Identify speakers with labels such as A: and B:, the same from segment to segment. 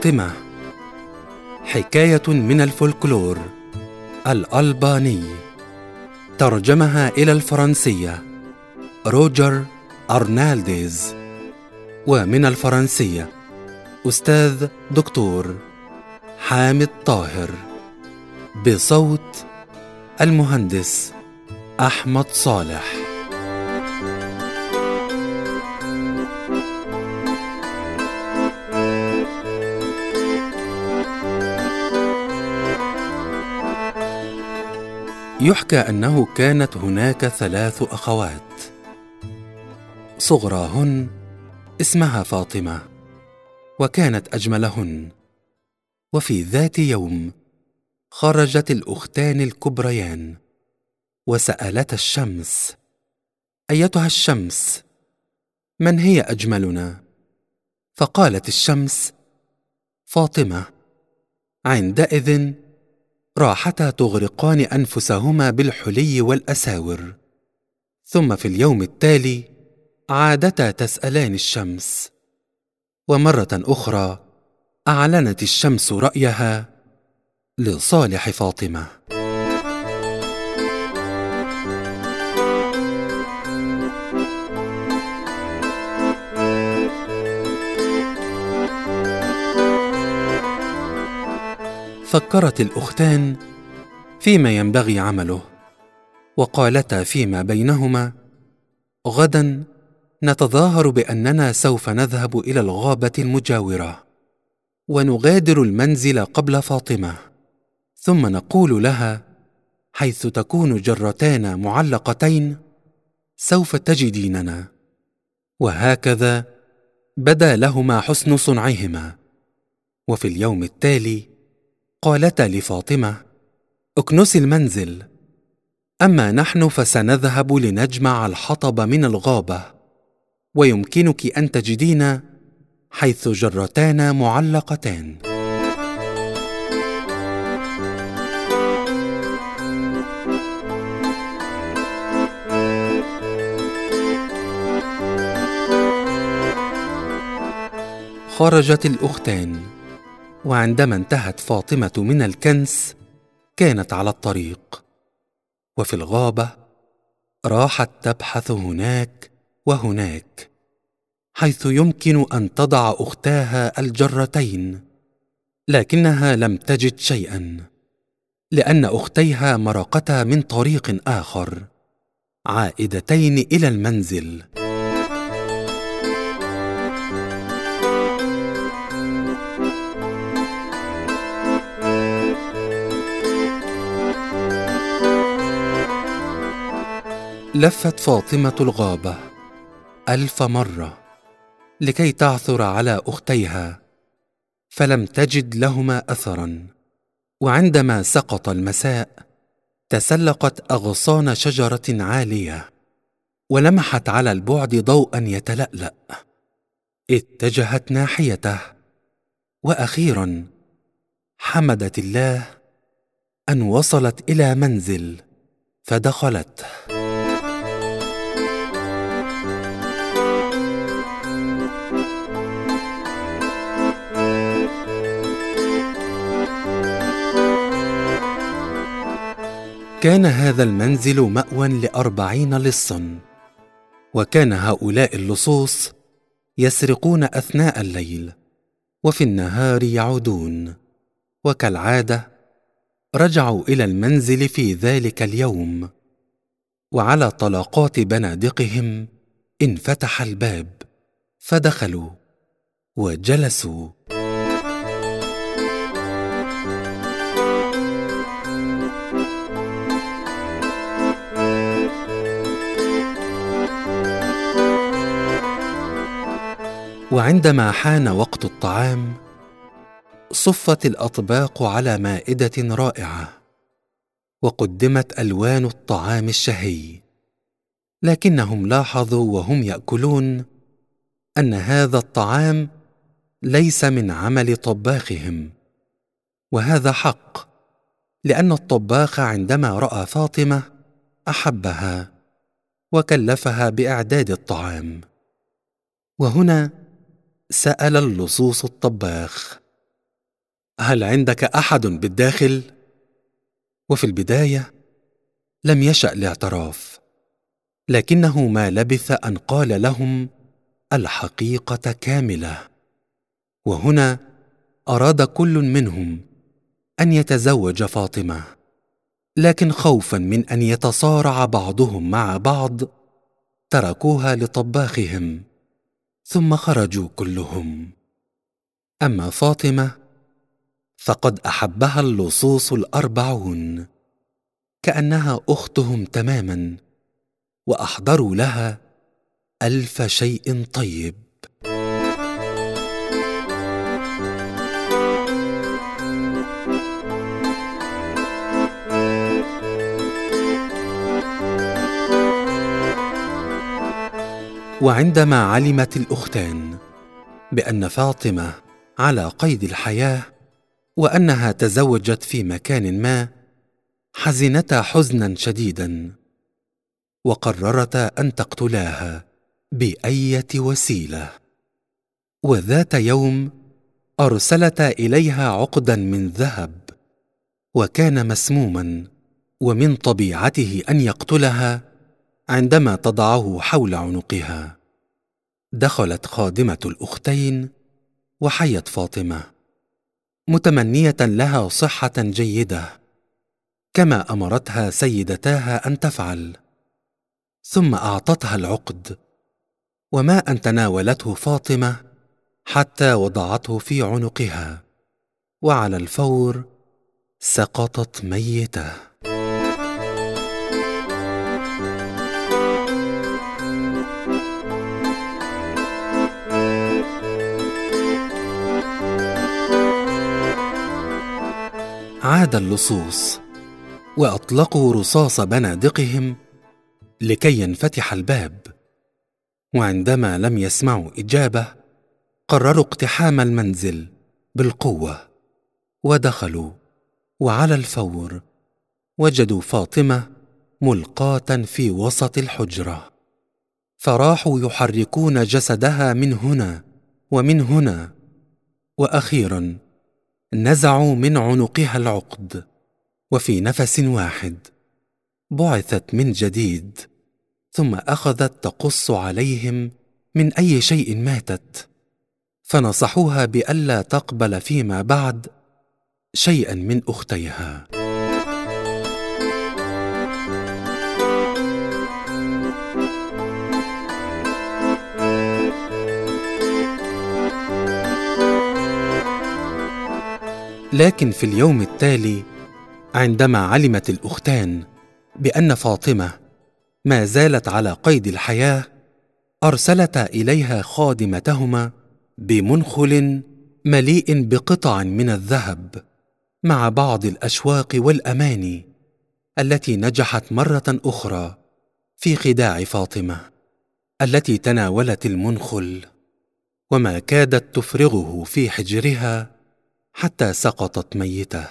A: فاطمة، حكاية من الفولكلور الألباني، ترجمها إلى الفرنسية روجر أرنالديز، ومن الفرنسية أستاذ دكتور حامد طاهر، بصوت المهندس أحمد صالح. يحكى أنه كانت هناك 3 أخوات، صغراهن اسمها فاطمة، وكانت أجملهن. وفي ذات يوم خرجت الأختان الكبريان وسألتا الشمس: أيتها الشمس، من هي أجملنا؟ فقالت الشمس: فاطمة. عندئذ راحتا تغرقان أنفسهما بالحلي والأساور، ثم في اليوم التالي عادتا تسألان الشمس. ومرة أخرى أعلنت الشمس رأيها لصالح فاطمة. فكرت الأختان فيما ينبغي عمله، وقالتا فيما بينهما: غدا نتظاهر بأننا سوف نذهب إلى الغابة المجاورة، ونغادر المنزل قبل فاطمة، ثم نقول لها: حيث تكون جرتانا معلقتين سوف تجديننا. وهكذا بدا لهما حسن صنعهما. وفي اليوم التالي قالتا لفاطمة: اكنسي المنزل، أما نحن فسنذهب لنجمع الحطب من الغابة، ويمكنك أن تجدينا حيث جرتانا معلقتان. خرجت الأختان، وعندما انتهت فاطمة من الكنس كانت على الطريق، وفي الغابة راحت تبحث هناك وهناك حيث يمكن أن تضع أختاها الجرتين، لكنها لم تجد شيئا، لأن أختيها مرقتا من طريق آخر عائدتين إلى المنزل. لفت فاطمة الغابة 1000 مرة لكي تعثر على أختيها، فلم تجد لهما أثرا. وعندما سقط المساء تسلقت أغصان شجرة عالية، ولمحت على البعد ضوءا يتلألأ. اتجهت ناحيته، وأخيرا حمدت الله أن وصلت إلى منزل فدخلته. كان هذا المنزل مأوى ل40 لصا، وكان هؤلاء اللصوص يسرقون أثناء الليل، وفي النهار يعودون. وكالعادة رجعوا إلى المنزل في ذلك اليوم، وعلى طلقات بنادقهم انفتح الباب، فدخلوا وجلسوا. وعندما حان وقت الطعام صفت الأطباق على مائدة رائعة، وقدمت ألوان الطعام الشهي، لكنهم لاحظوا وهم يأكلون أن هذا الطعام ليس من عمل طباخهم. وهذا حق، لأن الطباخ عندما رأى فاطمة أحبها وكلفها بإعداد الطعام. وهنا سأل اللصوص الطباخ: هل عندك أحد بالداخل؟ وفي البداية لم يشأ الاعتراف، لكنه ما لبث أن قال لهم الحقيقة كاملة. وهنا أراد كل منهم أن يتزوج فاطمة، لكن خوفا من أن يتصارع بعضهم مع بعض تركوها لطباخهم ثم خرجوا كلهم. أما فاطمة فقد أحبها اللصوص 40 كأنها أختهم تماما، وأحضروا لها 1000 شيء طيب. وعندما علمت الأختان بأن فاطمة على قيد الحياة وأنها تزوجت في مكان ما، حزنتا حزنا شديدا، وقررتا أن تقتلاها بأية وسيلة. وذات يوم أرسلتا إليها عقدا من ذهب، وكان مسموما، ومن طبيعته أن يقتلها عندما تضعه حول عنقها. دخلت خادمة الأختين وحيت فاطمة متمنية لها صحة جيدة كما أمرتها سيدتاها أن تفعل، ثم أعطتها العقد، وما أن تناولته فاطمة حتى وضعته في عنقها، وعلى الفور سقطت ميتة. عاد اللصوص وأطلقوا رصاص بنادقهم لكي ينفتح الباب، وعندما لم يسمعوا إجابة قرروا اقتحام المنزل بالقوة، ودخلوا، وعلى الفور وجدوا فاطمة ملقاة في وسط الحجرة، فراحوا يحركون جسدها من هنا ومن هنا، وأخيرا نزعوا من عنقها العقد، وفي نفس واحد بعثت من جديد، ثم أخذت تقص عليهم من أي شيء ماتت، فنصحوها بألا تقبل فيما بعد شيئا من أختيها. لكن في اليوم التالي عندما علمت الأختان بأن فاطمة ما زالت على قيد الحياة، أرسلتا إليها خادمتهما بمنخل مليء بقطع من الذهب مع بعض الأشواق والأماني التي نجحت مرة أخرى في خداع فاطمة التي تناولت المنخل، وما كادت تفرغه في حجرها حتى سقطت ميتة.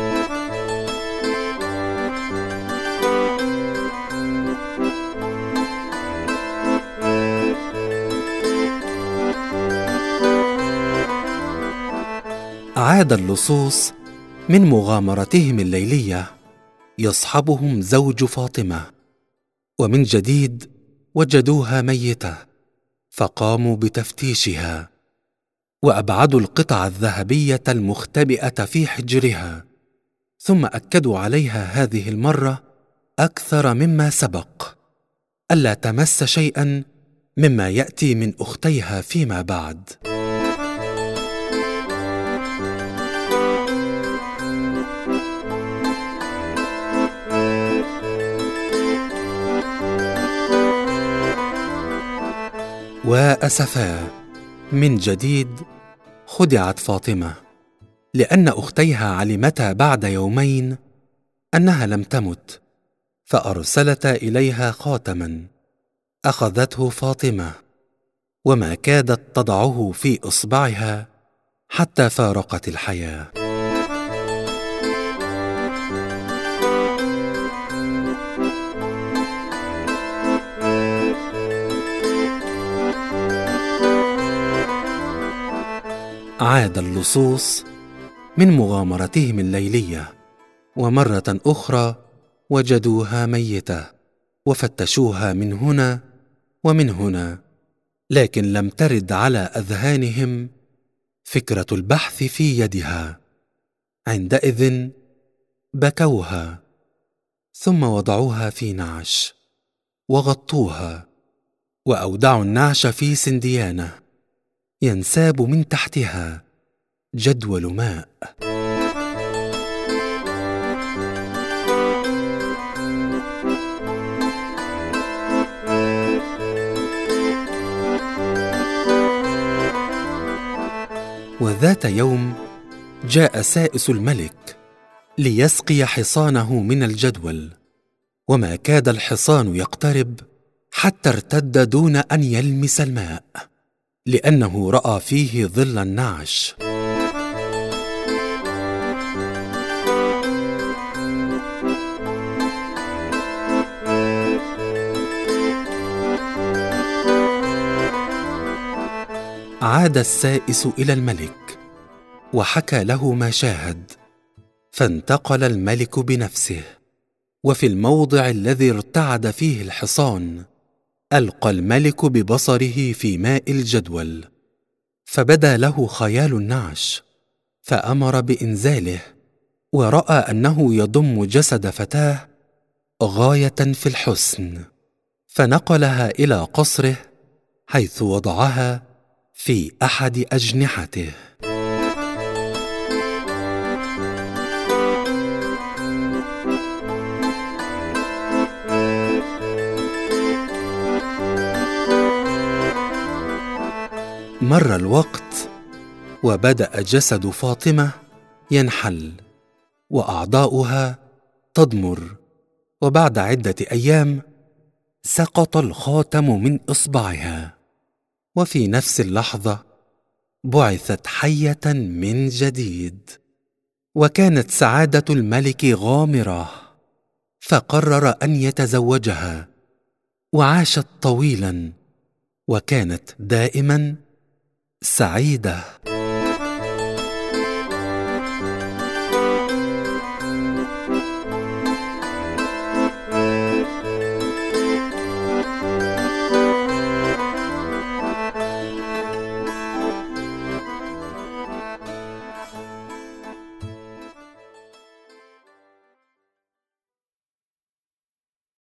A: عاد اللصوص من مغامرتهم الليلية يصحبهم زوج فاطمة، ومن جديد وجدوها ميتة، فقاموا بتفتيشها وأبعدوا القطع الذهبية المختبئة في حجرها، ثم أكدوا عليها هذه المرة أكثر مما سبق ألا تمس شيئا مما يأتي من أختيها فيما بعد. وأسفا من جديد خدعت فاطمة، لأن أختيها علمتا بعد يومين أنها لم تمت، فأرسلتا إليها خاتما أخذته فاطمة، وما كادت تضعه في إصبعها حتى فارقت الحياة. عاد اللصوص من مغامرتهم الليلية. ومرة أخرى وجدوها ميتة وفتشوها من هنا ومن هنا، لكن لم ترد على أذهانهم فكرة البحث في يدها. عندئذ بكوها، ثم وضعوها في نعش وغطوها، وأودعوا النعش في سنديانة ينساب من تحتها جدول ماء. وذات يوم جاء سائس الملك ليسقي حصانه من الجدول، وما كاد الحصان يقترب حتى ارتد دون أن يلمس الماء، لأنه رأى فيه ظل النعش. عاد السائس إلى الملك وحكى له ما شاهد، فانتقل الملك بنفسه، وفي الموضع الذي ارتعد فيه الحصان ألقى الملك ببصره في ماء الجدول، فبدا له خيال النعش، فأمر بإنزاله، ورأى أنه يضم جسد فتاة غاية في الحسن، فنقلها إلى قصره حيث وضعها في أحد أجنحته. مر الوقت وبدأ جسد فاطمة ينحل وأعضاؤها تضمر، وبعد عدة أيام سقط الخاتم من إصبعها، وفي نفس اللحظة بعثت حية من جديد. وكانت سعادة الملك غامرة، فقرر أن يتزوجها، وعاشت طويلا، وكانت دائما سعيدة.